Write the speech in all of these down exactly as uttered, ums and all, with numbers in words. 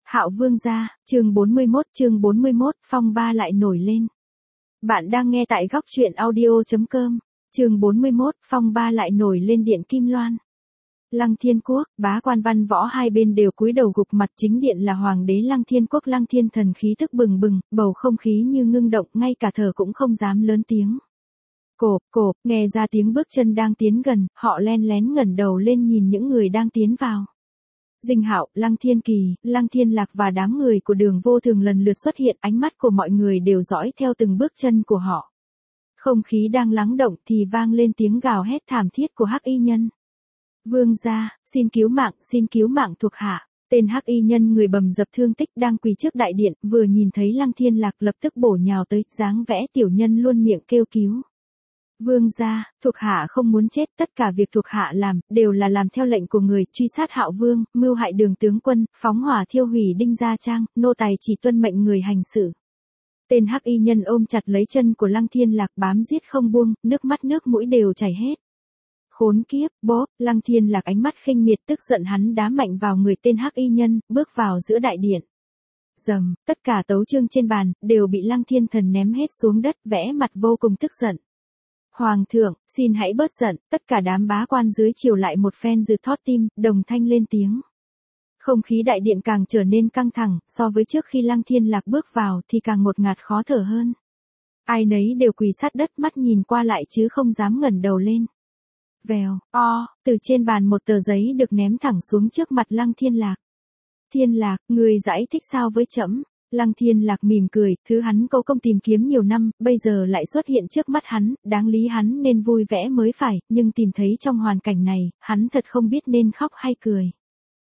Hạo Vương gia, chương bốn mươi mốt, chương bốn mươi mốt, phong ba lại nổi lên. Bạn đang nghe tại góc truyện audio chấm com, chương bốn mươi mốt, phong ba lại nổi lên điện Kim Loan. Lăng Thiên Quốc, bá quan văn võ hai bên đều cúi đầu gục mặt, chính điện là hoàng đế Lăng Thiên Quốc. Lăng Thiên Thần khí tức bừng bừng, bầu không khí như ngưng động, ngay cả thở cũng không dám lớn tiếng. Cộp, cộp, nghe ra tiếng bước chân đang tiến gần, họ len lén ngẩng đầu lên nhìn những người đang tiến vào. Dinh Hạo, Lăng Thiên Kỳ, Lăng Thiên Lạc và đám người của Đường Vô Thường lần lượt xuất hiện, ánh mắt của mọi người đều dõi theo từng bước chân của họ. Không khí đang lắng động thì vang lên tiếng gào hét thảm thiết của Hắc Y Nhân. Vương gia, xin cứu mạng, xin cứu mạng thuộc hạ. Tên Hắc Y Nhân người bầm dập thương tích đang quỳ trước đại điện, vừa nhìn thấy Lăng Thiên Lạc lập tức bổ nhào tới, dáng vẻ tiểu nhân luôn miệng kêu cứu. Vương gia, thuộc hạ không muốn chết, tất cả việc thuộc hạ làm, đều là làm theo lệnh của người, truy sát Hạo Vương, mưu hại Đường tướng quân, phóng hỏa thiêu hủy Đinh Gia Trang, nô tài chỉ tuân mệnh người hành xử. Tên Hắc Y Nhân ôm chặt lấy chân của Lăng Thiên Lạc bám giết không buông, nước mắt nước mũi đều chảy hết. Khốn kiếp, bốp, Lăng Thiên Lạc ánh mắt khinh miệt tức giận, hắn đá mạnh vào người tên Hắc Y Nhân, bước vào giữa đại điện. Dầm, tất cả tấu chương trên bàn, đều bị Lăng Thiên Thần ném hết xuống đất, vẽ mặt vô cùng tức giận. Hoàng thượng, xin hãy bớt giận, tất cả đám bá quan dưới triều lại một phen rượt thót tim, đồng thanh lên tiếng. Không khí đại điện càng trở nên căng thẳng, so với trước khi Lăng Thiên Lạc bước vào thì càng ngột ngạt khó thở hơn. Ai nấy đều quỳ sát đất, mắt nhìn qua lại chứ không dám ngẩng đầu lên. Vèo, o, từ trên bàn một tờ giấy được ném thẳng xuống trước mặt Lăng Thiên Lạc. Thiên Lạc, người giải thích sao với trẫm? Lăng Thiên Lạc mỉm cười, thứ hắn cố công tìm kiếm nhiều năm, bây giờ lại xuất hiện trước mắt hắn, đáng lý hắn nên vui vẻ mới phải, nhưng tìm thấy trong hoàn cảnh này, hắn thật không biết nên khóc hay cười.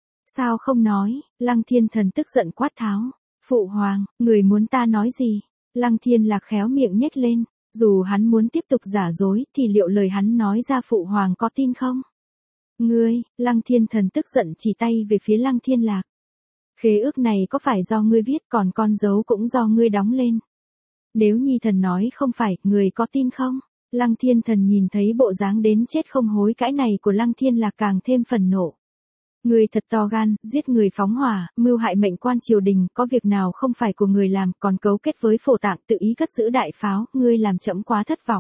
Sao không nói? Lăng Thiên Thần tức giận quát tháo. Phụ hoàng, người muốn ta nói gì? Lăng Thiên Lạc khéo miệng nhếch lên, dù hắn muốn tiếp tục giả dối thì liệu lời hắn nói ra phụ hoàng có tin không? Ngươi, Lăng Thiên Thần tức giận chỉ tay về phía Lăng Thiên Lạc. Khế ước này có phải do ngươi viết, còn con dấu cũng do ngươi đóng lên. Nếu Nhi Thần nói không phải, người có tin không? Lăng Thiên Thần nhìn thấy bộ dáng đến chết không hối cãi này của Lăng Thiên Lạc càng thêm phần nộ. Người thật to gan, giết người phóng hỏa, mưu hại mệnh quan triều đình, có việc nào không phải của người làm, còn cấu kết với Phổ Tạng tự ý cất giữ đại pháo, ngươi làm trẫm quá thất vọng.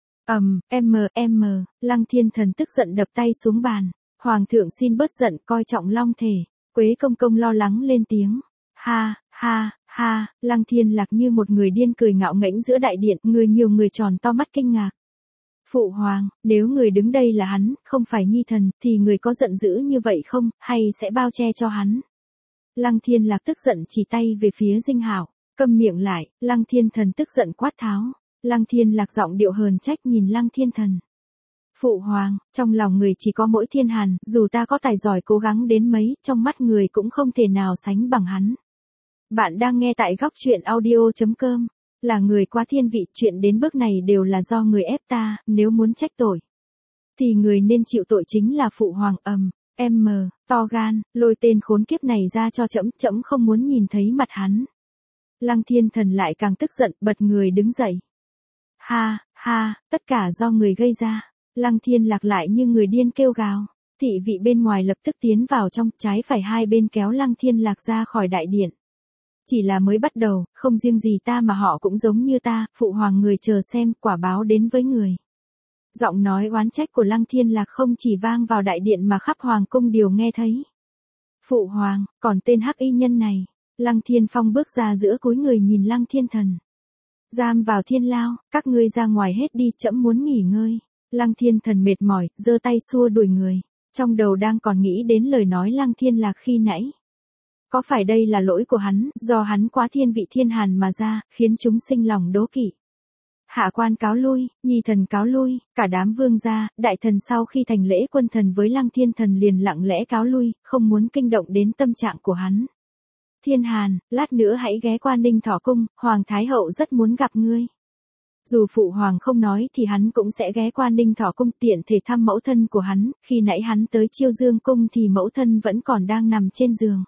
Ầm, um, em, em, Lăng Thiên Thần tức giận đập tay xuống bàn. Hoàng thượng xin bớt giận, coi trọng long thể. Quế Công Công lo lắng lên tiếng. Ha, ha, ha, Lăng Thiên Lạc như một người điên cười ngạo nghễ giữa đại điện, người nhiều người tròn to mắt kinh ngạc. Phụ hoàng, nếu người đứng đây là hắn, không phải Nhi Thần, thì người có giận dữ như vậy không, hay sẽ bao che cho hắn? Lăng Thiên Lạc tức giận chỉ tay về phía Dinh Hạo, câm miệng lại, Lăng Thiên Thần tức giận quát tháo. Lăng Thiên Lạc giọng điệu hờn trách nhìn Lăng Thiên Thần. Phụ hoàng, trong lòng người chỉ có mỗi Thiên Hàn, dù ta có tài giỏi cố gắng đến mấy, trong mắt người cũng không thể nào sánh bằng hắn. Bạn đang nghe tại góc truyện audio chấm com, là người quá thiên vị, chuyện đến bước này đều là do người ép ta, nếu muốn trách tội, thì người nên chịu tội chính là phụ hoàng. Ầm, em mờ, to gan, lôi tên khốn kiếp này ra cho trẫm, trẫm không muốn nhìn thấy mặt hắn. Lăng Thiên Thần lại càng tức giận, bật người đứng dậy. Ha, ha, tất cả do người gây ra. Lăng Thiên Lạc lại như người điên kêu gào. Thị vị bên ngoài lập tức tiến vào trong, trái phải hai bên kéo Lăng Thiên Lạc ra khỏi đại điện. Chỉ là mới bắt đầu, không riêng gì ta mà họ cũng giống như ta, phụ hoàng người chờ xem, quả báo đến với người. Giọng nói oán trách của Lăng Thiên Lạc không chỉ vang vào đại điện mà khắp hoàng cung đều nghe thấy. Phụ hoàng, còn tên Hắc Y Nhân này. Lăng Thiên Phong bước ra giữa cúi người nhìn Lăng Thiên Thần. Giam vào thiên lao, các ngươi ra ngoài hết đi, trẫm muốn nghỉ ngơi. Lăng Thiên Thần mệt mỏi, giơ tay xua đuổi người, trong đầu đang còn nghĩ đến lời nói Lăng Thiên Lạc khi nãy. Có phải đây là lỗi của hắn, do hắn quá thiên vị Thiên Hàn mà ra, khiến chúng sinh lòng đố kỵ. Hạ quan cáo lui, Nhi Thần cáo lui, cả đám vương gia, đại thần sau khi thành lễ quân thần với Lăng Thiên Thần liền lặng lẽ cáo lui, không muốn kinh động đến tâm trạng của hắn. Thiên Hàn, lát nữa hãy ghé qua Ninh Thọ Cung, Hoàng Thái Hậu rất muốn gặp ngươi. Dù phụ hoàng không nói thì hắn cũng sẽ ghé qua Ninh Thọ Cung tiện thể thăm mẫu thân của hắn, khi nãy hắn tới Chiêu Dương Cung thì mẫu thân vẫn còn đang nằm trên giường.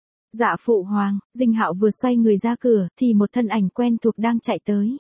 Dạ phụ hoàng, Dinh Hạo vừa xoay người ra cửa thì một thân ảnh quen thuộc đang chạy tới.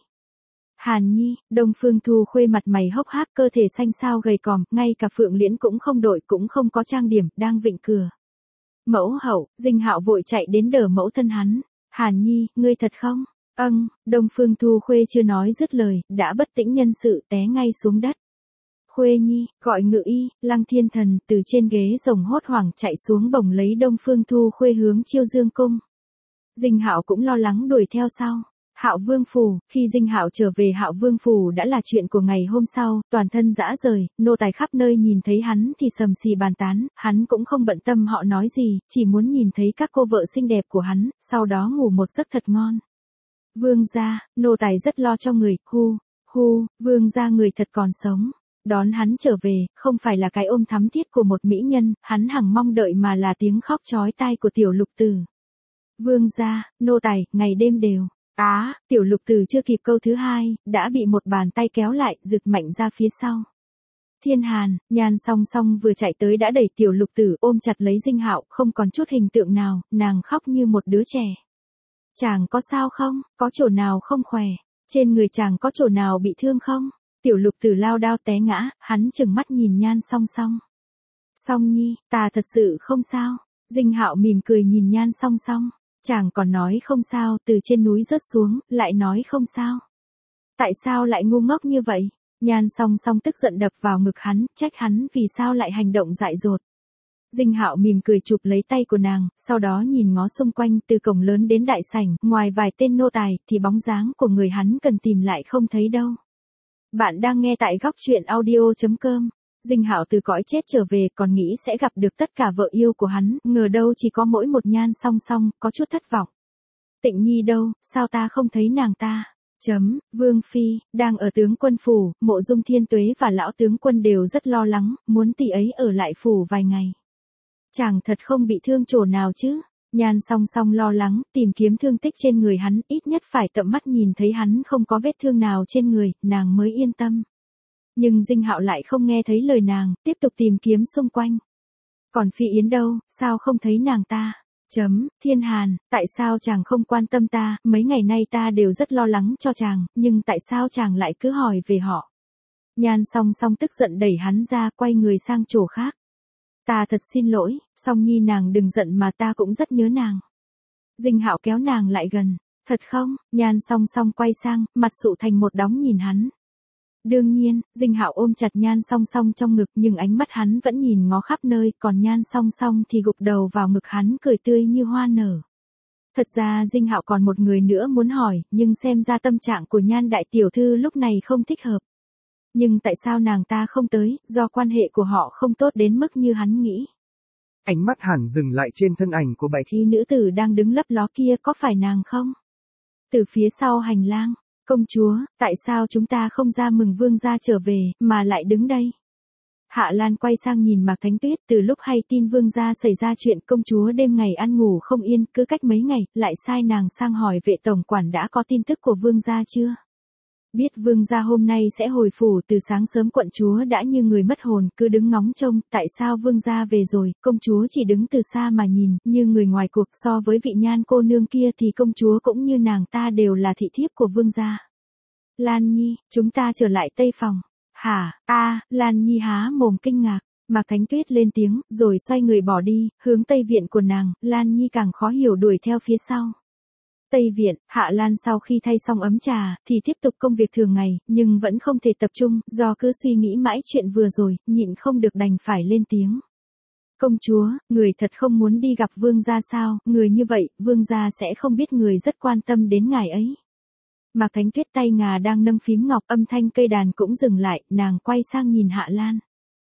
Hàn Nhi, Đông Phương Thu Khuê mặt mày hốc hác, cơ thể xanh xao gầy còm, ngay cả Phượng Liễn cũng không đội, cũng không có trang điểm, đang vịn cửa. Mẫu hậu, Dinh Hạo vội chạy đến đỡ mẫu thân hắn. Hàn Nhi, ngươi thật không? Âng, Đông Phương Thu Khuê chưa nói dứt lời, đã bất tĩnh nhân sự té ngay xuống đất. Khuê Nhi, gọi ngự y, Lăng Thiên Thần từ trên ghế rồng hốt hoảng chạy xuống bồng lấy Đông Phương Thu Khuê hướng Chiêu Dương cung. Dinh Hạo cũng lo lắng đuổi theo sau. Hạo Vương phủ, khi Dinh Hạo trở về Hạo Vương phủ đã là chuyện của ngày hôm sau, toàn thân rã rời, nô tài khắp nơi nhìn thấy hắn thì sầm xì bàn tán, hắn cũng không bận tâm họ nói gì, chỉ muốn nhìn thấy các cô vợ xinh đẹp của hắn, sau đó ngủ một giấc thật ngon. Vương gia, nô tài rất lo cho người, hu, hu, vương gia người thật còn sống. Đón hắn trở về, không phải là cái ôm thắm thiết của một mỹ nhân, hắn hằng mong đợi mà là tiếng khóc chói tai của tiểu lục tử. Vương gia, nô tài, ngày đêm đều. Á, à, tiểu lục tử chưa kịp câu thứ hai, đã bị một bàn tay kéo lại, giựt mạnh ra phía sau. Thiên Hàn, Nhan Song Song vừa chạy tới đã đẩy tiểu lục tử ôm chặt lấy Dinh Hạo, không còn chút hình tượng nào, nàng khóc như một đứa trẻ. Chàng có sao không, có chỗ nào không khỏe, trên người chàng có chỗ nào bị thương không? Tiểu lục tử lao đao té ngã, hắn chừng mắt nhìn Nhan Song Song. Song Nhi, ta thật sự không sao. Dinh Hạo mỉm cười nhìn Nhan Song Song. Chàng còn nói không sao, từ trên núi rớt xuống, lại nói không sao. Tại sao lại ngu ngốc như vậy? Nhan Song Song tức giận đập vào ngực hắn, trách hắn vì sao lại hành động dại dột. Dinh Hạo mỉm cười chụp lấy tay của nàng, sau đó nhìn ngó xung quanh từ cổng lớn đến đại sảnh, ngoài vài tên nô tài, thì bóng dáng của người hắn cần tìm lại không thấy đâu. Bạn đang nghe tại góc truyện audio chấm com. Dinh Hạo từ cõi chết trở về còn nghĩ sẽ gặp được tất cả vợ yêu của hắn, ngờ đâu chỉ có mỗi một Nhan Song Song, có chút thất vọng. Tịnh Nhi đâu, sao ta không thấy nàng ta? Chấm, Vương Phi, đang ở tướng quân phủ, Mộ Dung Thiên Tuế và lão tướng quân đều rất lo lắng, muốn tỷ ấy ở lại phủ vài ngày. Chàng thật không bị thương chỗ nào chứ? Nhan Song Song lo lắng, tìm kiếm thương tích trên người hắn, ít nhất phải tận mắt nhìn thấy hắn không có vết thương nào trên người, nàng mới yên tâm. Nhưng Dinh Hạo lại không nghe thấy lời nàng, tiếp tục tìm kiếm xung quanh. Còn Phi Yến đâu, sao không thấy nàng ta? Chấm, Thiên Hàn, tại sao chàng không quan tâm ta, mấy ngày nay ta đều rất lo lắng cho chàng, nhưng tại sao chàng lại cứ hỏi về họ? Nhan Song Song tức giận đẩy hắn ra, quay người sang chỗ khác. Ta thật xin lỗi, Song Nhi nàng đừng giận mà ta cũng rất nhớ nàng. Dinh Hạo kéo nàng lại gần. Thật không? Nhan Song Song quay sang, mặt sụ thành một đóng nhìn hắn. Đương nhiên, Dinh Hạo ôm chặt Nhan Song Song trong ngực nhưng ánh mắt hắn vẫn nhìn ngó khắp nơi, còn Nhan Song Song thì gục đầu vào ngực hắn cười tươi như hoa nở. Thật ra Dinh Hạo còn một người nữa muốn hỏi, nhưng xem ra tâm trạng của Nhan đại tiểu thư lúc này không thích hợp. Nhưng tại sao nàng ta không tới, do quan hệ của họ không tốt đến mức như hắn nghĩ. Ánh mắt Hàn dừng lại trên thân ảnh của bạch y nữ tử đang đứng lấp ló kia, có phải nàng không? Từ phía sau hành lang, công chúa, tại sao chúng ta không ra mừng vương gia trở về, mà lại đứng đây? Hạ Lan quay sang nhìn Mạc Thánh Tuyết, từ lúc hay tin vương gia xảy ra chuyện công chúa đêm ngày ăn ngủ không yên, cứ cách mấy ngày, lại sai nàng sang hỏi vệ tổng quản đã có tin tức của vương gia chưa? Biết vương gia hôm nay sẽ hồi phủ, từ sáng sớm quận chúa đã như người mất hồn, cứ đứng ngóng trông, tại sao vương gia về rồi, công chúa chỉ đứng từ xa mà nhìn, như người ngoài cuộc. So với vị Nhan cô nương kia thì công chúa cũng như nàng ta đều là thị thiếp của vương gia. Lan Nhi, chúng ta trở lại Tây phòng. Hả, a, Lan Nhi há mồm kinh ngạc. Mạc Thánh Tuyết lên tiếng, rồi xoay người bỏ đi, hướng Tây viện của nàng. Lan Nhi càng khó hiểu đuổi theo phía sau. Tây viện, Hạ Lan sau khi thay xong ấm trà, thì tiếp tục công việc thường ngày, nhưng vẫn không thể tập trung, do cứ suy nghĩ mãi chuyện vừa rồi, nhịn không được đành phải lên tiếng. Công chúa, người thật không muốn đi gặp vương gia sao, người như vậy, vương gia sẽ không biết người rất quan tâm đến ngài ấy. Mạc Thánh Tuyết tay ngà đang nâng phím ngọc, âm thanh cây đàn cũng dừng lại, nàng quay sang nhìn Hạ Lan.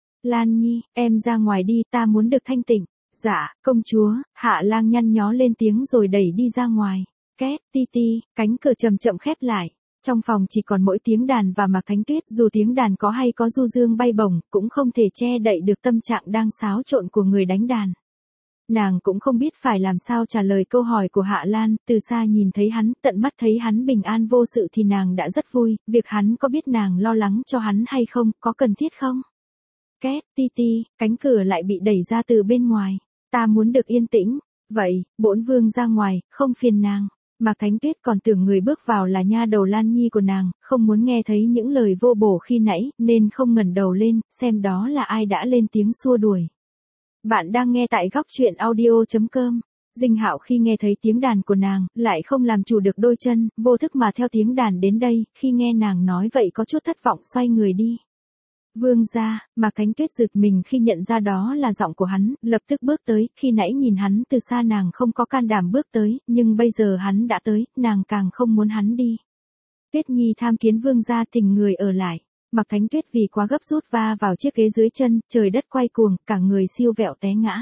Lan Nhi, em ra ngoài đi, ta muốn được thanh tịnh. Dạ, công chúa. Hạ Lan nhăn nhó lên tiếng rồi đẩy đi ra ngoài. Két, ti ti, cánh cửa chậm chậm khép lại. Trong phòng chỉ còn mỗi tiếng đàn và Mạc Thánh Tuyết, dù tiếng đàn có hay có du dương bay bổng, cũng không thể che đậy được tâm trạng đang xáo trộn của người đánh đàn. Nàng cũng không biết phải làm sao trả lời câu hỏi của Hạ Lan, từ xa nhìn thấy hắn, tận mắt thấy hắn bình an vô sự thì nàng đã rất vui, việc hắn có biết nàng lo lắng cho hắn hay không, có cần thiết không? Két, ti ti, cánh cửa lại bị đẩy ra từ bên ngoài. Ta muốn được yên tĩnh. Vậy, bổn vương ra ngoài, không phiền nàng. Mạc Thánh Tuyết còn tưởng người bước vào là nha đầu Lan Nhi của nàng, không muốn nghe thấy những lời vô bổ khi nãy, nên không ngẩng đầu lên, xem đó là ai đã lên tiếng xua đuổi. Bạn đang nghe tại góc chuyện audio chấm com. Dinh Hạo khi nghe thấy tiếng đàn của nàng, lại không làm chủ được đôi chân, vô thức mà theo tiếng đàn đến đây, khi nghe nàng nói vậy có chút thất vọng xoay người đi. Vương gia, Mạc Thánh Tuyết giật mình khi nhận ra đó là giọng của hắn, lập tức bước tới, khi nãy nhìn hắn từ xa nàng không có can đảm bước tới, nhưng bây giờ hắn đã tới, nàng càng không muốn hắn đi. Tuyết Nhi tham kiến vương gia tình người ở lại. Mạc Thánh Tuyết vì quá gấp rút va vào chiếc ghế dưới chân, trời đất quay cuồng, cả người siêu vẹo té ngã.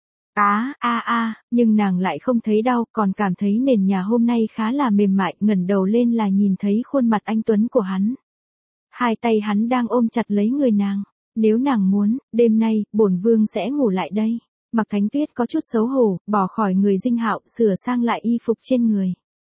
Á, a a, nhưng nàng lại không thấy đau, còn cảm thấy nền nhà hôm nay khá là mềm mại, ngẩng đầu lên là nhìn thấy khuôn mặt anh tuấn của hắn. Hai tay hắn đang ôm chặt lấy người nàng. Nếu nàng muốn, đêm nay, bổn vương sẽ ngủ lại đây. Mạc Thánh Tuyết có chút xấu hổ, bỏ khỏi người Dinh Hạo, sửa sang lại y phục trên người.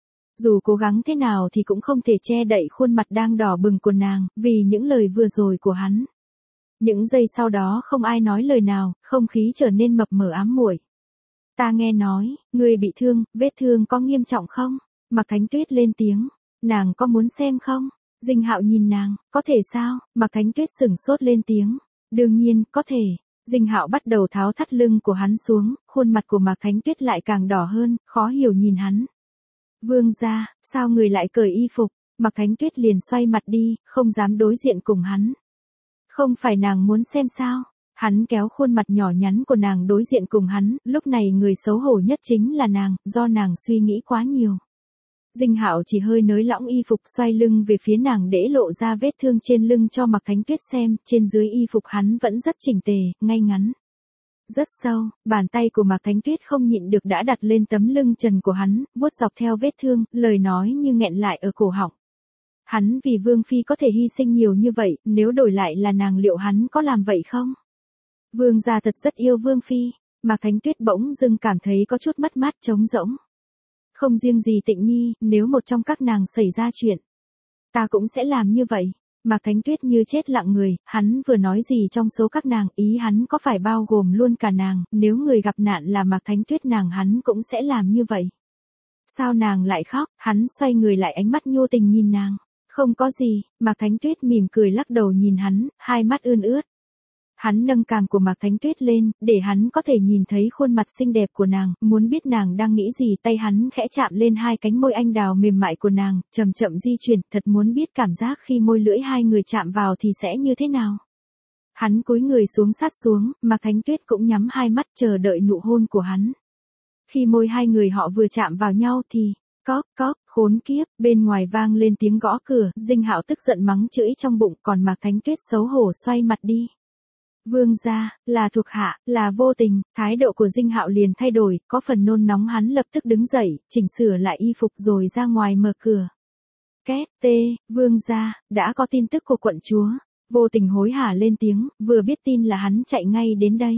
Dù cố gắng thế nào thì cũng không thể che đậy khuôn mặt đang đỏ bừng của nàng, vì những lời vừa rồi của hắn. Những giây sau đó không ai nói lời nào, không khí trở nên mập mờ ám muội. Ta nghe nói, ngươi bị thương, vết thương có nghiêm trọng không? Mạc Thánh Tuyết lên tiếng. Nàng có muốn xem không? Dinh Hạo nhìn nàng, có thể sao? Mạc Thánh Tuyết sửng sốt lên tiếng. Đương nhiên, có thể. Dinh Hạo bắt đầu tháo thắt lưng của hắn xuống, khuôn mặt của Mạc Thánh Tuyết lại càng đỏ hơn, khó hiểu nhìn hắn. Vương gia, sao người lại cởi y phục? Mạc Thánh Tuyết liền xoay mặt đi, không dám đối diện cùng hắn. Không phải nàng muốn xem sao? Hắn kéo khuôn mặt nhỏ nhắn của nàng đối diện cùng hắn, lúc này người xấu hổ nhất chính là nàng, do nàng suy nghĩ quá nhiều. Dinh Hạo chỉ hơi nới lỏng y phục xoay lưng về phía nàng để lộ ra vết thương trên lưng cho Mạc Thánh Tuyết xem, trên dưới y phục hắn vẫn rất chỉnh tề, ngay ngắn. Rất sâu, bàn tay của Mạc Thánh Tuyết không nhịn được đã đặt lên tấm lưng trần của hắn, vuốt dọc theo vết thương, lời nói như nghẹn lại ở cổ họng. Hắn vì Vương Phi có thể hy sinh nhiều như vậy, nếu đổi lại là nàng liệu hắn có làm vậy không? Vương gia thật rất yêu Vương Phi, Mạc Thánh Tuyết bỗng dưng cảm thấy có chút mất mát trống rỗng. Không riêng gì Tịnh Nhi, nếu một trong các nàng xảy ra chuyện, ta cũng sẽ làm như vậy. Mạc Thánh Tuyết như chết lặng người, hắn vừa nói gì trong số các nàng, ý hắn có phải bao gồm luôn cả nàng, nếu người gặp nạn là Mạc Thánh Tuyết nàng hắn cũng sẽ làm như vậy. Sao nàng lại khóc, hắn xoay người lại ánh mắt nhô tình nhìn nàng. Không có gì, Mạc Thánh Tuyết mỉm cười lắc đầu nhìn hắn, hai mắt ươn ướt. Hắn nâng cằm của Mạc Thánh Tuyết lên, để hắn có thể nhìn thấy khuôn mặt xinh đẹp của nàng, muốn biết nàng đang nghĩ gì, tay hắn khẽ chạm lên hai cánh môi anh đào mềm mại của nàng, chậm chậm di chuyển, thật muốn biết cảm giác khi môi lưỡi hai người chạm vào thì sẽ như thế nào. Hắn cúi người xuống sát xuống, Mạc Thánh Tuyết cũng nhắm hai mắt chờ đợi nụ hôn của hắn. Khi môi hai người họ vừa chạm vào nhau thì, cóp cóp, khốn kiếp, bên ngoài vang lên tiếng gõ cửa, Dinh Hạo tức giận mắng chửi trong bụng, còn Mạc Thánh Tuyết xấu hổ xoay mặt đi. Vương gia, là thuộc hạ, là vô tình, thái độ của Dinh Hạo liền thay đổi, có phần nôn nóng hắn lập tức đứng dậy, chỉnh sửa lại y phục rồi ra ngoài mở cửa. Két tê, vương gia, đã có tin tức của quận chúa. Vô tình hối hả lên tiếng, vừa biết tin là hắn chạy ngay đến đây.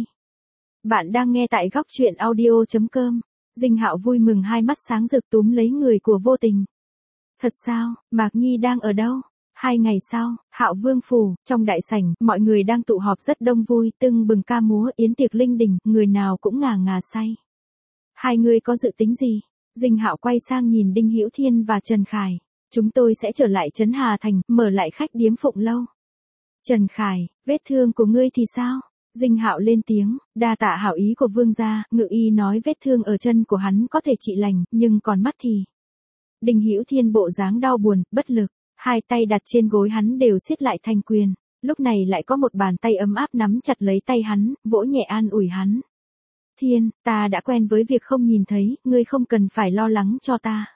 Bạn đang nghe tại góc chuyện audio chấm com. Dinh Hạo vui mừng hai mắt sáng rực túm lấy người của vô tình. Thật sao, Mạc Nhi đang ở đâu? Hai ngày sau, Hạo Vương phủ, trong đại sảnh, mọi người đang tụ họp rất đông vui, tưng bừng ca múa, yến tiệc linh đình, người nào cũng ngà ngà say. Hai người có dự tính gì? Dinh Hạo quay sang nhìn Đinh Hữu Thiên và Trần Khải. Chúng tôi sẽ trở lại Trấn Hà Thành, mở lại khách điếm Phụng Lâu. Trần Khải, vết thương của ngươi thì sao? Dinh Hạo lên tiếng, đa tạ hảo ý của vương gia, ngự y nói vết thương ở chân của hắn có thể trị lành, nhưng còn mắt thì. Đinh Hữu Thiên bộ dáng đau buồn, bất lực, hai tay đặt trên gối hắn đều siết lại thành quyền, lúc này lại có một bàn tay ấm áp nắm chặt lấy tay hắn, vỗ nhẹ an ủi hắn. Thiên, ta đã quen với việc không nhìn thấy, ngươi không cần phải lo lắng cho ta.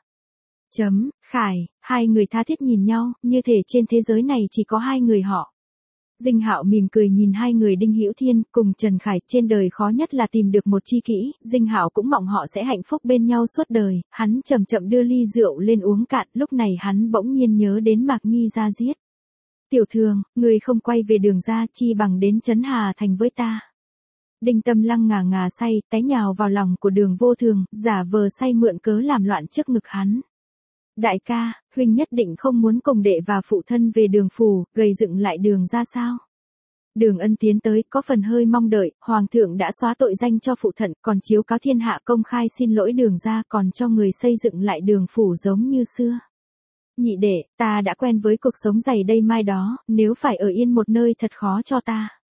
Chấm, Khải, hai người tha thiết nhìn nhau, như thể trên thế giới này chỉ có hai người họ. Dinh Hạo mỉm cười nhìn hai người Đinh Hữu Thiên cùng Trần Khải, trên đời khó nhất là tìm được một tri kỷ, Dinh Hạo cũng mong họ sẽ hạnh phúc bên nhau suốt đời, hắn chậm chậm đưa ly rượu lên uống cạn, lúc này hắn bỗng nhiên nhớ đến Mạc Nhi ra giết. Tiểu Thường, người không quay về Đường ra chi bằng đến Trấn Hà Thành với ta. Đinh Tâm Lăng ngà ngà say, té nhào vào lòng của Đường Vô Thường, giả vờ say mượn cớ làm loạn trước ngực hắn. Đại ca, huynh nhất định không muốn cùng đệ và phụ thân về Đường phủ, gầy dựng lại Đường ra sao? Đường Ân tiến tới, có phần hơi mong đợi, Hoàng thượng đã xóa tội danh cho phụ thân, còn chiếu cáo thiên hạ công khai xin lỗi Đường ra, còn cho người xây dựng lại Đường phủ giống như xưa. Nhị đệ, ta đã quen với cuộc sống dày đây mai đó, nếu phải ở yên một nơi thật khó cho ta.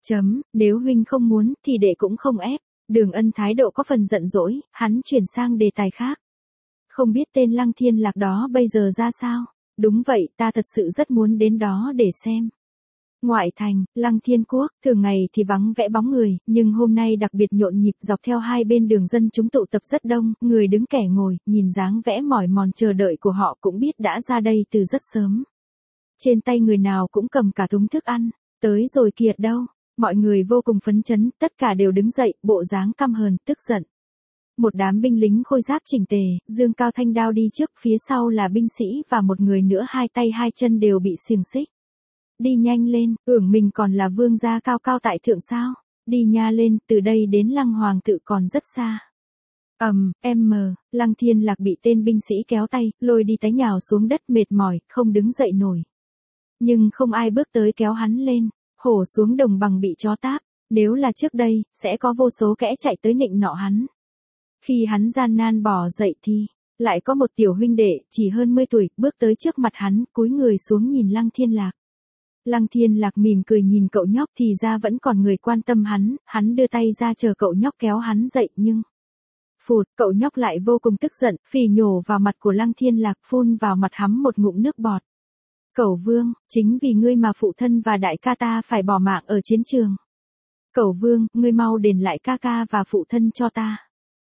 Chấm, nếu huynh không muốn thì đệ cũng không ép. Đường Ân thái độ có phần giận dỗi, hắn chuyển sang đề tài khác. Không biết tên Lăng Thiên Lạc đó bây giờ ra sao? Đúng vậy, ta thật sự rất muốn đến đó để xem. Ngoại thành, Lăng Thiên Quốc, thường ngày thì vắng vẻ bóng người, nhưng hôm nay đặc biệt nhộn nhịp dọc theo hai bên đường dân chúng tụ tập rất đông, người đứng kẻ ngồi, nhìn dáng vẻ mỏi mòn chờ đợi của họ cũng biết đã ra đây từ rất sớm. Trên tay người nào cũng cầm cả thúng thức ăn, tới rồi kìa đâu. Mọi người vô cùng phấn chấn, tất cả đều đứng dậy, bộ dáng căm hờn, tức giận. Một đám binh lính khôi giáp chỉnh tề, dương cao thanh đao đi trước, phía sau là binh sĩ và một người nữa hai tay hai chân đều bị xiềng xích. Đi nhanh lên, tưởng mình còn là vương gia cao cao tại thượng sao? Đi nha lên, từ đây đến Lăng Hoàng tự còn rất xa. Ầm, um, em mờ, Lăng Thiên Lạc bị tên binh sĩ kéo tay, lôi đi té nhào xuống đất mệt mỏi, không đứng dậy nổi. Nhưng không ai bước tới kéo hắn lên, hổ xuống đồng bằng bị chó táp, nếu là trước đây, sẽ có vô số kẻ chạy tới nịnh nọ hắn. Khi hắn gian nan bò dậy thì, lại có một tiểu huynh đệ, chỉ hơn mươi tuổi, bước tới trước mặt hắn, cúi người xuống nhìn Lăng Thiên Lạc. Lăng Thiên Lạc mỉm cười nhìn cậu nhóc thì ra vẫn còn người quan tâm hắn, hắn đưa tay ra chờ cậu nhóc kéo hắn dậy nhưng... Phụt, cậu nhóc lại vô cùng tức giận, phì nhổ vào mặt của Lăng Thiên Lạc, phun vào mặt hắn một ngụm nước bọt. Cẩu Vương, chính vì ngươi mà phụ thân và đại ca ta phải bỏ mạng ở chiến trường. Cẩu Vương, ngươi mau đền lại ca ca và phụ thân cho ta.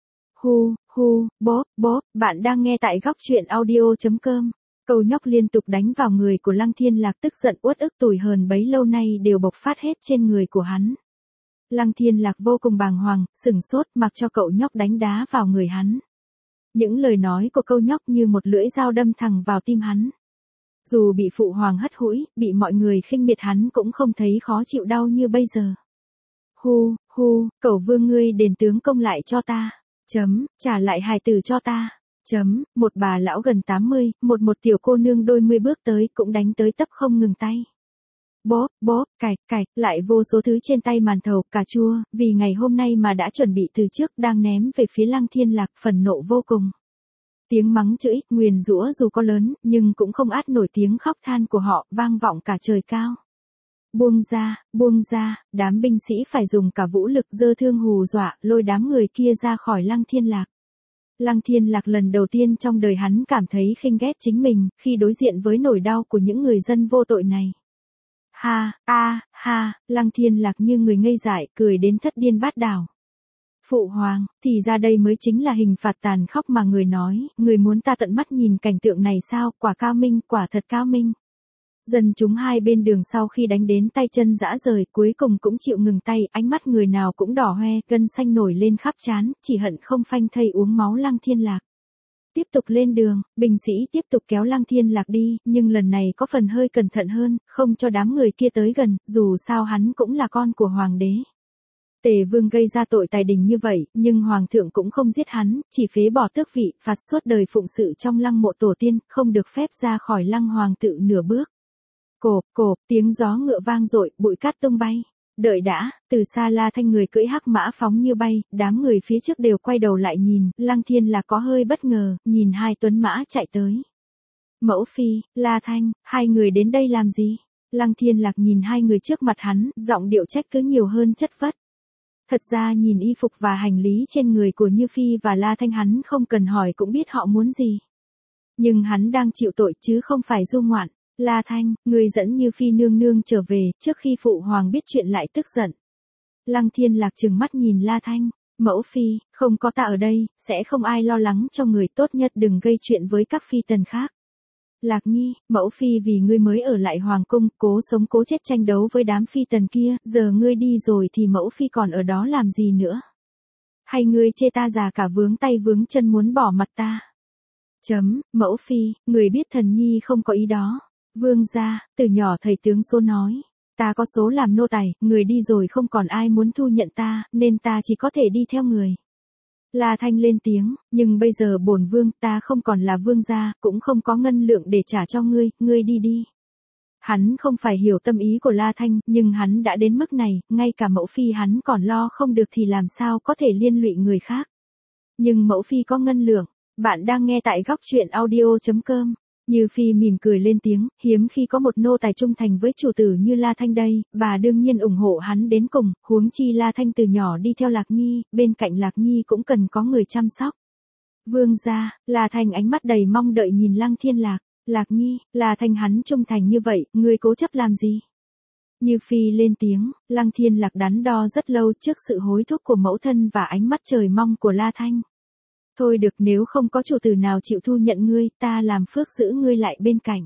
Hu, hu, bóp, bóp, bạn đang nghe tại góc truyện audio chấm com. Cậu nhóc liên tục đánh vào người của Lăng Thiên Lạc, tức giận uất ức tủi hờn bấy lâu nay đều bộc phát hết trên người của hắn. Lăng Thiên Lạc vô cùng bàng hoàng, sửng sốt mặc cho cậu nhóc đánh đá vào người hắn. Những lời nói của cậu nhóc như một lưỡi dao đâm thẳng vào tim hắn. Dù bị phụ hoàng hất hũi, bị mọi người khinh miệt hắn cũng không thấy khó chịu đau như bây giờ. Hu, hu, Cẩu Vương ngươi đền tướng công lại cho ta. Chấm, trả lại hài tử cho ta. Chấm, một bà lão gần tám mươi, một một tiểu cô nương đôi mươi bước tới cũng đánh tới tấp không ngừng tay. Bóp, bóp, cạch, cạch, lại vô số thứ trên tay màn thầu, cà chua, vì ngày hôm nay mà đã chuẩn bị từ trước đang ném về phía Lăng Thiên Lạc, phần nộ vô cùng. Tiếng mắng chửi, nguyền rủa dù có lớn, nhưng cũng không át nổi tiếng khóc than của họ, vang vọng cả trời cao. Buông ra, buông ra, đám binh sĩ phải dùng cả vũ lực giơ thương hù dọa, lôi đám người kia ra khỏi Lăng Thiên Lạc. Lăng Thiên Lạc lần đầu tiên trong đời hắn cảm thấy khinh ghét chính mình, khi đối diện với nỗi đau của những người dân vô tội này. Ha, a, ha, Lăng Thiên Lạc như người ngây dại, cười đến thất điên bát đảo. Phụ hoàng, thì ra đây mới chính là hình phạt tàn khốc mà người nói, người muốn ta tận mắt nhìn cảnh tượng này sao, quả cao minh, quả thật cao minh. Dân chúng hai bên đường sau khi đánh đến tay chân rã rời, cuối cùng cũng chịu ngừng tay, ánh mắt người nào cũng đỏ hoe, gân xanh nổi lên khắp trán, chỉ hận không phanh thây uống máu Lăng Thiên Lạc. Tiếp tục lên đường, binh sĩ tiếp tục kéo Lăng Thiên Lạc đi, nhưng lần này có phần hơi cẩn thận hơn, không cho đám người kia tới gần, dù sao hắn cũng là con của hoàng đế. Tề Vương gây ra tội tài đình như vậy, nhưng hoàng thượng cũng không giết hắn, chỉ phế bỏ tước vị, phạt suốt đời phụng sự trong lăng mộ tổ tiên, không được phép ra khỏi lăng hoàng tự nửa bước. Cộp, cộp, tiếng gió ngựa vang dội, bụi cát tung bay. Đợi đã, từ xa La Thanh người cưỡi hắc mã phóng như bay, đám người phía trước đều quay đầu lại nhìn, Lăng Thiên Lạc có hơi bất ngờ, nhìn hai tuấn mã chạy tới. Mẫu phi, La Thanh, hai người đến đây làm gì? Lăng Thiên Lạc nhìn hai người trước mặt hắn, giọng điệu trách cứ nhiều hơn chất vất. Thật ra nhìn y phục và hành lý trên người của Như Phi và La Thanh hắn không cần hỏi cũng biết họ muốn gì. Nhưng hắn đang chịu tội chứ không phải du ngoạn. La Thanh, người dẫn Như Phi nương nương trở về, trước khi phụ hoàng biết chuyện lại tức giận. Lăng Thiên Lạc trừng mắt nhìn La Thanh, mẫu phi, không có ta ở đây, sẽ không ai lo lắng cho người, tốt nhất đừng gây chuyện với các phi tần khác. Lạc Nhi, mẫu phi vì ngươi mới ở lại hoàng cung, cố sống cố chết tranh đấu với đám phi tần kia, giờ ngươi đi rồi thì mẫu phi còn ở đó làm gì nữa? Hay ngươi chê ta già cả vướng tay vướng chân muốn bỏ mặt ta? Chấm, mẫu phi, người biết thần nhi không có ý đó. Vương gia, từ nhỏ thầy tướng số nói, ta có số làm nô tài, người đi rồi không còn ai muốn thu nhận ta, nên ta chỉ có thể đi theo người. La Thanh lên tiếng, nhưng bây giờ bổn vương ta không còn là vương gia, cũng không có ngân lượng để trả cho ngươi, ngươi đi đi. Hắn không phải hiểu tâm ý của La Thanh, nhưng hắn đã đến mức này, ngay cả mẫu phi hắn còn lo không được thì làm sao có thể liên lụy người khác. Nhưng mẫu phi có ngân lượng, bạn đang nghe tại góc truyện audio chấm com. Như Phi mỉm cười lên tiếng, hiếm khi có một nô tài trung thành với chủ tử như La Thanh đây, bà đương nhiên ủng hộ hắn đến cùng, huống chi La Thanh từ nhỏ đi theo Lạc Nhi, bên cạnh Lạc Nhi cũng cần có người chăm sóc. Vương gia, La Thanh ánh mắt đầy mong đợi nhìn Lăng Thiên Lạc, Lạc Nhi, La Thanh hắn trung thành như vậy, ngươi cố chấp làm gì? Như Phi lên tiếng, Lăng Thiên Lạc đắn đo rất lâu trước sự hối thúc của mẫu thân và ánh mắt trời mong của La Thanh. Thôi được, nếu không có chủ tử nào chịu thu nhận ngươi, ta làm phước giữ ngươi lại bên cạnh.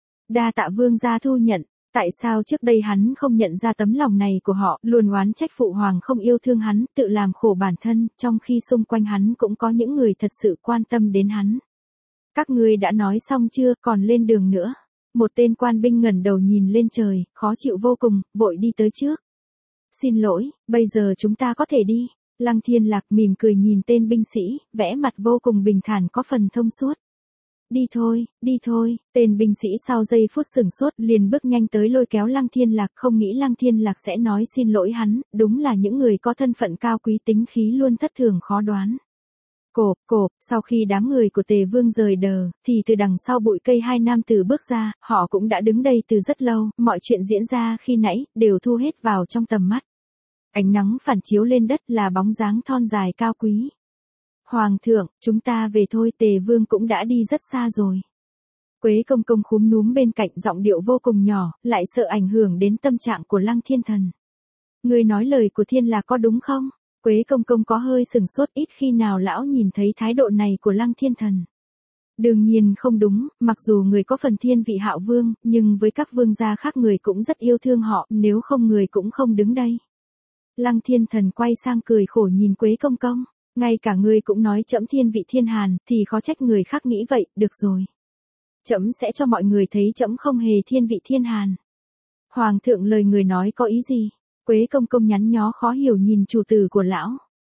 Đa tạ vương gia thu nhận, tại sao trước đây hắn không nhận ra tấm lòng này của họ, luôn oán trách phụ hoàng không yêu thương hắn, tự làm khổ bản thân, trong khi xung quanh hắn cũng có những người thật sự quan tâm đến hắn. Các ngươi đã nói xong chưa, còn lên đường nữa. Một tên quan binh ngẩng đầu nhìn lên trời, khó chịu vô cùng, vội đi tới trước. Xin lỗi, bây giờ chúng ta có thể đi. Lăng Thiên Lạc mỉm cười nhìn tên binh sĩ, vẽ mặt vô cùng bình thản có phần thông suốt. Đi thôi, đi thôi, tên binh sĩ sau giây phút sửng sốt liền bước nhanh tới lôi kéo Lăng Thiên Lạc, không nghĩ Lăng Thiên Lạc sẽ nói xin lỗi hắn, đúng là những người có thân phận cao quý tính khí luôn thất thường khó đoán. Cộp, cộp, sau khi đám người của Tề Vương rời đờ, thì từ đằng sau bụi cây hai nam tử bước ra, họ cũng đã đứng đây từ rất lâu, mọi chuyện diễn ra khi nãy, đều thu hết vào trong tầm mắt. Ánh nắng phản chiếu lên đất là bóng dáng thon dài cao quý. Hoàng thượng, chúng ta về thôi, Tề Vương cũng đã đi rất xa rồi. Quế công công khúm núm bên cạnh, giọng điệu vô cùng nhỏ, lại sợ ảnh hưởng đến tâm trạng của Lăng Thiên Thần. Người nói lời của Thiên Lạc có đúng không? Quế công công có hơi sừng sốt, ít khi nào lão nhìn thấy thái độ này của Lăng Thiên Thần. Đương nhiên không đúng, mặc dù người có phần thiên vị Hạo Vương, nhưng với các vương gia khác người cũng rất yêu thương họ, nếu không người cũng không đứng đây. Lăng Thiên Thần quay sang cười khổ nhìn Quế công công, ngay cả ngươi cũng nói trẫm thiên vị thiên hàn, thì khó trách người khác nghĩ vậy, được rồi. Trẫm sẽ cho mọi người thấy trẫm không hề thiên vị thiên hàn. Hoàng thượng, lời người nói có ý gì? Quế công công nhắn nhó khó hiểu nhìn chủ tử của lão.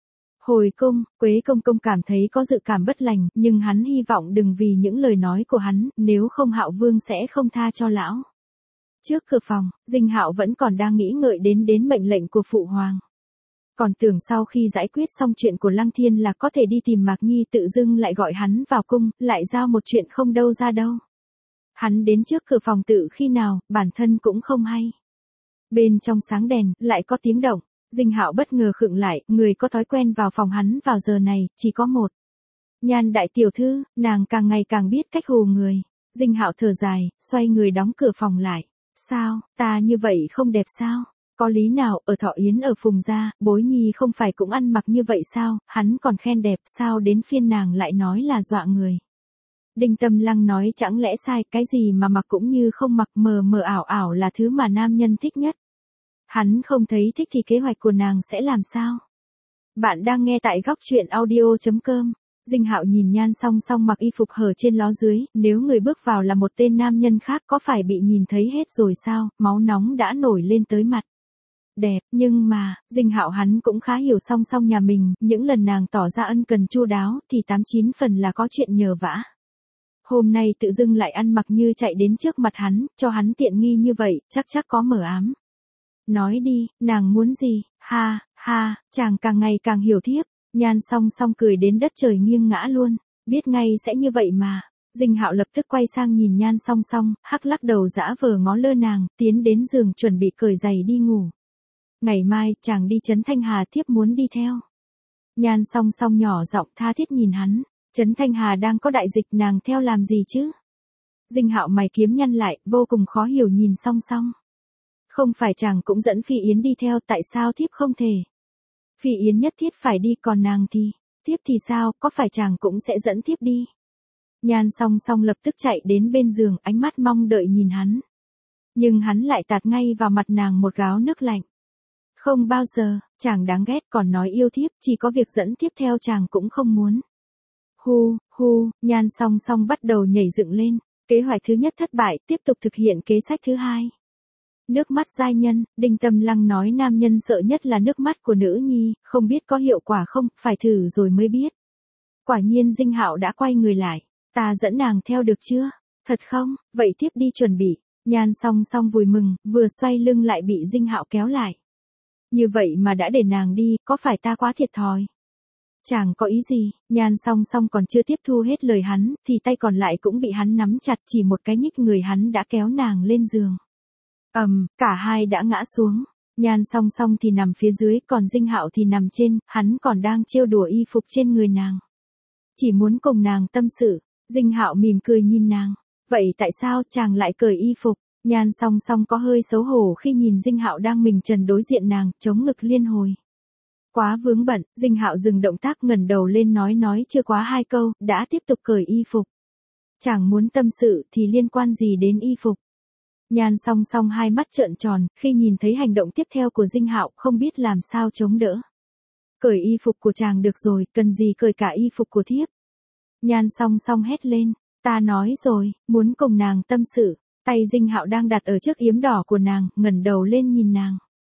Hồi cung, Quế công công cảm thấy có dự cảm bất lành, nhưng hắn hy vọng đừng vì những lời nói của hắn, nếu không Hạo Vương sẽ không tha cho lão. Trước cửa phòng, Dinh Hạo vẫn còn đang nghĩ ngợi đến đến mệnh lệnh của phụ hoàng. Còn tưởng sau khi giải quyết xong chuyện của Lăng Thiên là có thể đi tìm Mạc Nhi, tự dưng lại gọi hắn vào cung, lại giao một chuyện không đâu ra đâu. Hắn đến trước cửa phòng tự khi nào, bản thân cũng không hay. Bên trong sáng đèn, lại có tiếng động. Dinh Hạo bất ngờ khựng lại, người có thói quen vào phòng hắn vào giờ này, chỉ có một. Nhan đại tiểu thư, nàng càng ngày càng biết cách hù người. Dinh Hạo thở dài, xoay người đóng cửa phòng lại. Sao, ta như vậy không đẹp sao? Có lý nào, ở Thọ Yến ở Phùng gia, Bối Nhi không phải cũng ăn mặc như vậy sao, hắn còn khen đẹp, sao đến phiên nàng lại nói là dọa người. Đinh Tâm Lăng nói chẳng lẽ sai, cái gì mà mặc cũng như không mặc, mờ mờ ảo ảo là thứ mà nam nhân thích nhất. Hắn không thấy thích thì kế hoạch của nàng sẽ làm sao? Bạn đang nghe tại góc truyện audio chấm com. Dinh Hạo nhìn Nhan Song Song mặc y phục hở trên ló dưới, nếu người bước vào là một tên nam nhân khác có phải bị nhìn thấy hết rồi sao, máu nóng đã nổi lên tới mặt. Đẹp, nhưng mà, Dinh Hạo hắn cũng khá hiểu Song Song nhà mình, những lần nàng tỏ ra ân cần chu đáo, thì tám chín phần là có chuyện nhờ vả. Hôm nay tự dưng lại ăn mặc như chạy đến trước mặt hắn, cho hắn tiện nghi như vậy, chắc chắc có mờ ám. Nói đi, nàng muốn gì, ha, ha, chàng càng ngày càng hiểu thiếp. Nhan Song Song cười đến đất trời nghiêng ngã luôn, biết ngay sẽ như vậy mà. Dinh Hạo lập tức quay sang nhìn Nhan Song Song, hắc lắc đầu dã vờ ngó lơ nàng, tiến đến giường chuẩn bị cởi giày đi ngủ. Ngày mai, chàng đi Trấn Thanh Hà, thiếp muốn đi theo. Nhan Song Song nhỏ giọng tha thiết nhìn hắn, Trấn Thanh Hà đang có đại dịch, nàng theo làm gì chứ? Dinh Hạo mày kiếm nhăn lại, vô cùng khó hiểu nhìn Song Song. Không phải chàng cũng dẫn Phi Yến đi theo, tại sao thiếp không thể? Phi Yến nhất thiết phải đi, còn nàng thì, thiếp thì sao, có phải chàng cũng sẽ dẫn thiếp đi? Nhan Song Song lập tức chạy đến bên giường, ánh mắt mong đợi nhìn hắn. Nhưng hắn lại tạt ngay vào mặt nàng một gáo nước lạnh. Không bao giờ, chàng đáng ghét, còn nói yêu thiếp, chỉ có việc dẫn thiếp theo chàng cũng không muốn. Hu, hu, Nhan Song Song bắt đầu nhảy dựng lên, kế hoạch thứ nhất thất bại, tiếp tục thực hiện kế sách thứ hai. Nước mắt giai nhân, Đinh Tâm Lăng nói nam nhân sợ nhất là nước mắt của nữ nhi, không biết có hiệu quả không, phải thử rồi mới biết. Quả nhiên Dinh Hạo đã quay người lại, ta dẫn nàng theo được chưa? Thật không? Vậy tiếp đi chuẩn bị. Nhan Song Song vui mừng, vừa xoay lưng lại bị Dinh Hạo kéo lại. Như vậy mà đã để nàng đi, có phải ta quá thiệt thòi? Chàng có ý gì? Nhan Song Song còn chưa tiếp thu hết lời hắn, thì tay còn lại cũng bị hắn nắm chặt, chỉ một cái nhích người hắn đã kéo nàng lên giường. Ầm, um, cả hai đã ngã xuống. Nhan Song Song thì nằm phía dưới, còn Dinh Hạo thì nằm trên, hắn còn đang trêu đùa y phục trên người nàng. Chỉ muốn cùng nàng tâm sự. Dinh Hạo mỉm cười nhìn nàng. Vậy tại sao chàng lại cởi y phục? Nhan Song Song có hơi xấu hổ khi nhìn Dinh Hạo đang mình trần đối diện nàng, chống ngực liên hồi. Quá vướng bận, Dinh Hạo dừng động tác ngẩng đầu lên nói nói chưa quá hai câu, đã tiếp tục cởi y phục. Chàng muốn tâm sự thì liên quan gì đến y phục? Nhan Song Song hai mắt trợn tròn, khi nhìn thấy hành động tiếp theo của Dinh Hạo không biết làm sao chống đỡ. Cởi y phục của chàng được rồi, cần gì cởi cả y phục của thiếp? Nhan Song Song hét lên, ta nói rồi, muốn cùng nàng tâm sự. Tay Dinh Hạo đang đặt ở chiếc yếm đỏ của nàng, ngẩng đầu lên nhìn nàng.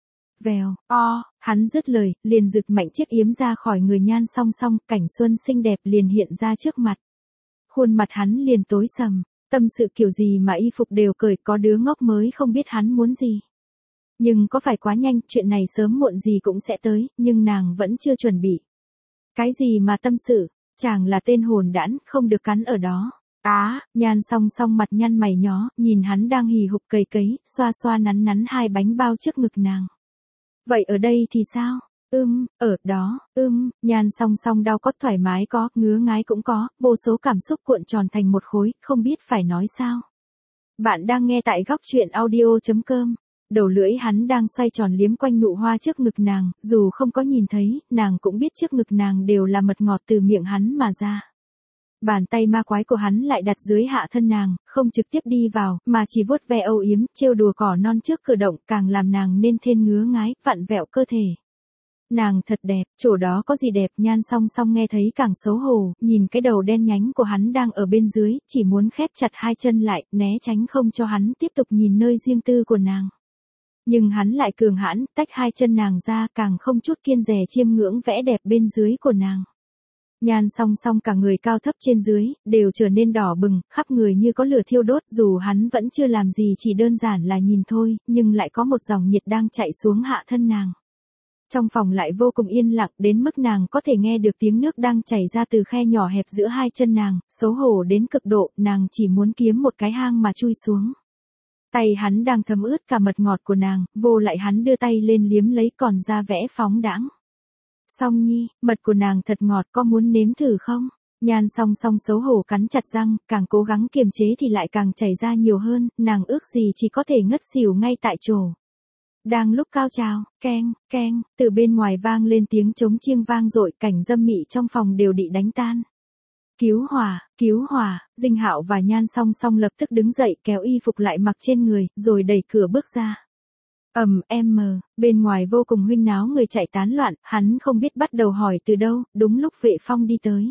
Vèo, o, hắn dứt lời, liền giựt mạnh chiếc yếm ra khỏi người Nhan Song Song, cảnh xuân xinh đẹp liền hiện ra trước mặt. Khuôn mặt hắn liền tối sầm, tâm sự kiểu gì mà y phục đều cởi, có đứa ngốc mới không biết hắn muốn gì. Nhưng có phải quá nhanh, chuyện này sớm muộn gì cũng sẽ tới, nhưng nàng vẫn chưa chuẩn bị. Cái gì mà tâm sự, chàng là tên hồn đản, không được cắn ở đó. Á, à, Nhan Song Song mặt nhăn mày nhó, nhìn hắn đang hì hục cầy cấy, xoa xoa nắn nắn hai bánh bao trước ngực nàng. Vậy ở đây thì sao? Ưm, ở đó, ưm, Nhan Song Song đau có, thoải mái có, ngứa ngái cũng có, vô số cảm xúc cuộn tròn thành một khối, không biết phải nói sao. Bạn đang nghe tại góc truyện audio chấm com. Đầu lưỡi hắn đang xoay tròn liếm quanh nụ hoa trước ngực nàng, dù không có nhìn thấy, nàng cũng biết trước ngực nàng đều là mật ngọt từ miệng hắn mà ra. Bàn tay ma quái của hắn lại đặt dưới hạ thân nàng, không trực tiếp đi vào, mà chỉ vuốt ve âu yếm, trêu đùa cỏ non trước cử động, càng làm nàng nên thêm ngứa ngái, vặn vẹo cơ thể. Nàng thật đẹp, chỗ đó có gì đẹp? Nhan Song Song nghe thấy càng xấu hổ, nhìn cái đầu đen nhánh của hắn đang ở bên dưới, chỉ muốn khép chặt hai chân lại, né tránh không cho hắn tiếp tục nhìn nơi riêng tư của nàng. Nhưng hắn lại cường hãn, tách hai chân nàng ra, càng không chút kiêng dè chiêm ngưỡng vẻ đẹp bên dưới của nàng. Nhan Song Song cả người cao thấp trên dưới, đều trở nên đỏ bừng, khắp người như có lửa thiêu đốt, dù hắn vẫn chưa làm gì, chỉ đơn giản là nhìn thôi, nhưng lại có một dòng nhiệt đang chạy xuống hạ thân nàng. Trong phòng lại vô cùng yên lặng, đến mức nàng có thể nghe được tiếng nước đang chảy ra từ khe nhỏ hẹp giữa hai chân nàng, xấu hổ đến cực độ, nàng chỉ muốn kiếm một cái hang mà chui xuống. Tay hắn đang thấm ướt cả mật ngọt của nàng, vô lại hắn đưa tay lên liếm lấy, còn ra vẻ phóng đãng. Song Nhi, mật của nàng thật ngọt, có muốn nếm thử không? Nhan Song Song xấu hổ cắn chặt răng, càng cố gắng kiềm chế thì lại càng chảy ra nhiều hơn, nàng ước gì chỉ có thể ngất xỉu ngay tại chỗ. Đang lúc cao trào, keng, keng, từ bên ngoài vang lên tiếng trống chiêng vang dội, cảnh dâm mị trong phòng đều bị đánh tan. Cứu hỏa, cứu hỏa, Dinh Hạo và Nhan Song Song lập tức đứng dậy, kéo y phục lại mặc trên người, rồi đẩy cửa bước ra. Ầm, em mờ, bên ngoài vô cùng huyên náo, người chạy tán loạn, hắn không biết bắt đầu hỏi từ đâu, đúng lúc Vệ Phong đi tới.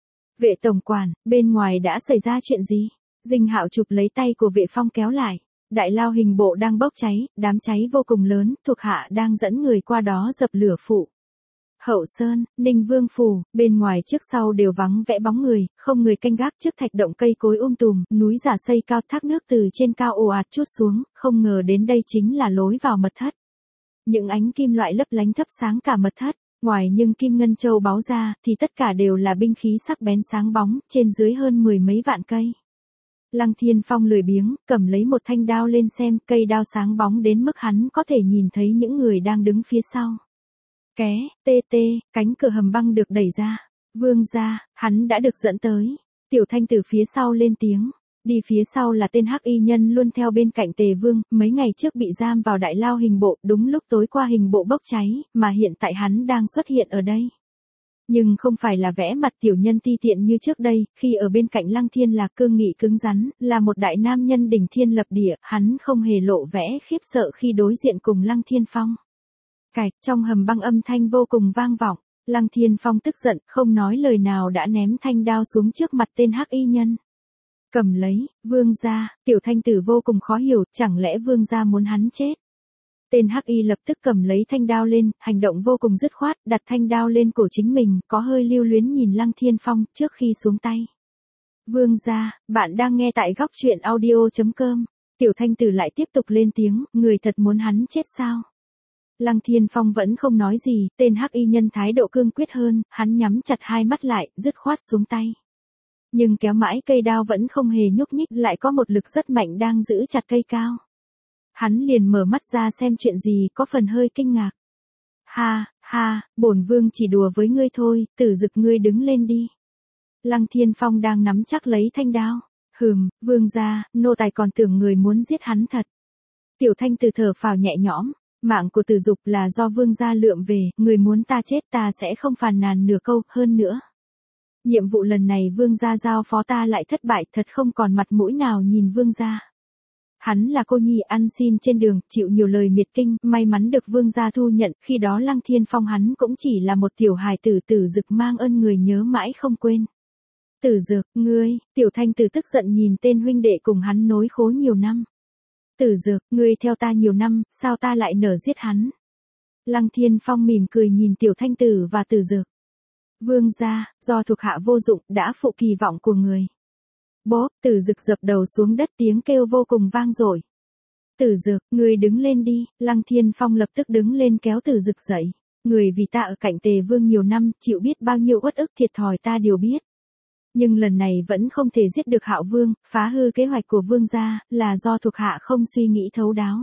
Vệ tổng quản, bên ngoài đã xảy ra chuyện gì? Dinh Hạo chụp lấy tay của Vệ Phong kéo lại. Đại lao hình bộ đang bốc cháy, đám cháy vô cùng lớn, thuộc hạ đang dẫn người qua đó dập lửa phụ. Hậu Sơn, Ninh Vương Phủ, bên ngoài trước sau đều vắng vẻ bóng người, không người canh gác trước thạch động, cây cối um tùm, núi giả xây cao, thác nước từ trên cao ồ ạt trút xuống, không ngờ đến đây chính là lối vào mật thất. Những ánh kim loại lấp lánh thắp sáng cả mật thất, ngoài nhưng kim ngân châu báu ra, thì tất cả đều là binh khí sắc bén sáng bóng, trên dưới hơn mười mấy vạn cây. Lăng Thiên Phong lười biếng, cầm lấy một thanh đao lên xem, cây đao sáng bóng đến mức hắn có thể nhìn thấy những người đang đứng phía sau. Ké, tê tê, cánh cửa hầm băng được đẩy ra. Vương gia, hắn đã được dẫn tới. Tiểu Thanh từ phía sau lên tiếng. Đi phía sau là tên hắc y nhân luôn theo bên cạnh Tề Vương, mấy ngày trước bị giam vào đại lao hình bộ, đúng lúc tối qua hình bộ bốc cháy, mà hiện tại hắn đang xuất hiện ở đây. Nhưng không phải là vẽ mặt tiểu nhân ti tiện như trước đây, khi ở bên cạnh Lăng Thiên là cương nghị cứng rắn, là một đại nam nhân đỉnh thiên lập địa, hắn không hề lộ vẻ khiếp sợ khi đối diện cùng Lăng Thiên Phong. Cạch, trong hầm băng âm thanh vô cùng vang vọng, Lăng Thiên Phong tức giận, không nói lời nào đã ném thanh đao xuống trước mặt tên hắc y nhân. Cầm lấy, vương gia, tiểu thanh tử vô cùng khó hiểu, chẳng lẽ vương gia muốn hắn chết? Tên hắc y lập tức cầm lấy thanh đao lên, hành động vô cùng dứt khoát, đặt thanh đao lên cổ chính mình, có hơi lưu luyến nhìn Lăng Thiên Phong trước khi xuống tay. Vương gia, bạn đang nghe tại góc truyện audio chấm com. Tiểu thanh tử lại tiếp tục lên tiếng, người thật muốn hắn chết sao? Lăng Thiên Phong vẫn không nói gì, tên hắc y nhân thái độ cương quyết hơn, hắn nhắm chặt hai mắt lại, dứt khoát xuống tay. Nhưng kéo mãi cây đao vẫn không hề nhúc nhích, lại có một lực rất mạnh đang giữ chặt cây cao. Hắn liền mở mắt ra xem chuyện gì, có phần hơi kinh ngạc. Ha, ha, bổn vương chỉ đùa với ngươi thôi, Tử Dực ngươi đứng lên đi. Lăng Thiên Phong đang nắm chắc lấy thanh đao. Hừm, vương gia, nô tài còn tưởng người muốn giết hắn thật. Tiểu Thanh Từ thở phào nhẹ nhõm, mạng của Tử Dục là do vương gia lượm về, người muốn ta chết ta sẽ không phàn nàn nửa câu, hơn nữa. Nhiệm vụ lần này vương gia giao phó ta lại thất bại, thật không còn mặt mũi nào nhìn vương gia. Hắn là cô nhi ăn xin trên đường, chịu nhiều lời miệt kinh, may mắn được vương gia thu nhận, khi đó Lăng Thiên Phong hắn cũng chỉ là một tiểu hài tử. Tử Dực mang ơn người nhớ mãi không quên. Tử Dực, ngươi, Tiểu Thanh Từ tức giận nhìn tên huynh đệ cùng hắn nối khố nhiều năm. Tử Dực, ngươi theo ta nhiều năm, sao ta lại nỡ giết hắn? Lăng Thiên Phong mỉm cười nhìn Tiểu Thanh Tử và Tử Dực. Vương gia, do thuộc hạ vô dụng, đã phụ kỳ vọng của người. Bố, Tử Dực dập đầu xuống đất, tiếng kêu vô cùng vang dội. Tử Dực, ngươi đứng lên đi. Lăng Thiên Phong lập tức đứng lên kéo Tử Dực dậy. Người vì ta ở cạnh Tề Vương nhiều năm, chịu biết bao nhiêu uất ức thiệt thòi ta đều biết. Nhưng lần này vẫn không thể giết được Hạo Vương, phá hư kế hoạch của vương gia, là do thuộc hạ không suy nghĩ thấu đáo.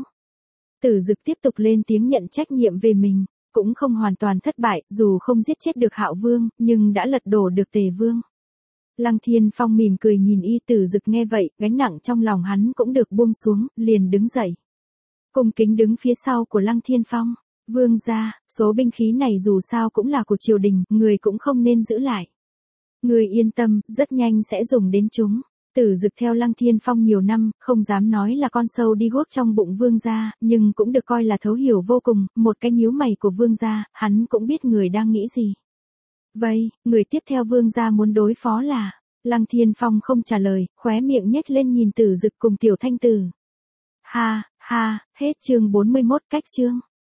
Tử Dực tiếp tục lên tiếng nhận trách nhiệm về mình, cũng không hoàn toàn thất bại, dù không giết chết được Hạo Vương, nhưng đã lật đổ được Tề Vương. Lăng Thiên Phong mỉm cười nhìn y. Tử Dực nghe vậy, gánh nặng trong lòng hắn cũng được buông xuống, liền đứng dậy. Cung kính đứng phía sau của Lăng Thiên Phong. Vương gia, số binh khí này dù sao cũng là của triều đình, người cũng không nên giữ lại. Người yên tâm, rất nhanh sẽ dùng đến chúng. Tử Dực theo Lăng Thiên Phong nhiều năm, không dám nói là con sâu đi guốc trong bụng vương gia, nhưng cũng được coi là thấu hiểu vô cùng, một cái nhíu mày của vương gia, hắn cũng biết người đang nghĩ gì. Vậy, người tiếp theo vương gia muốn đối phó là? Lăng Thiên Phong không trả lời, khóe miệng nhếch lên nhìn Tử Dực cùng Tiểu Thanh Tử. Ha, ha, hết chương bốn mươi mốt, cách chương.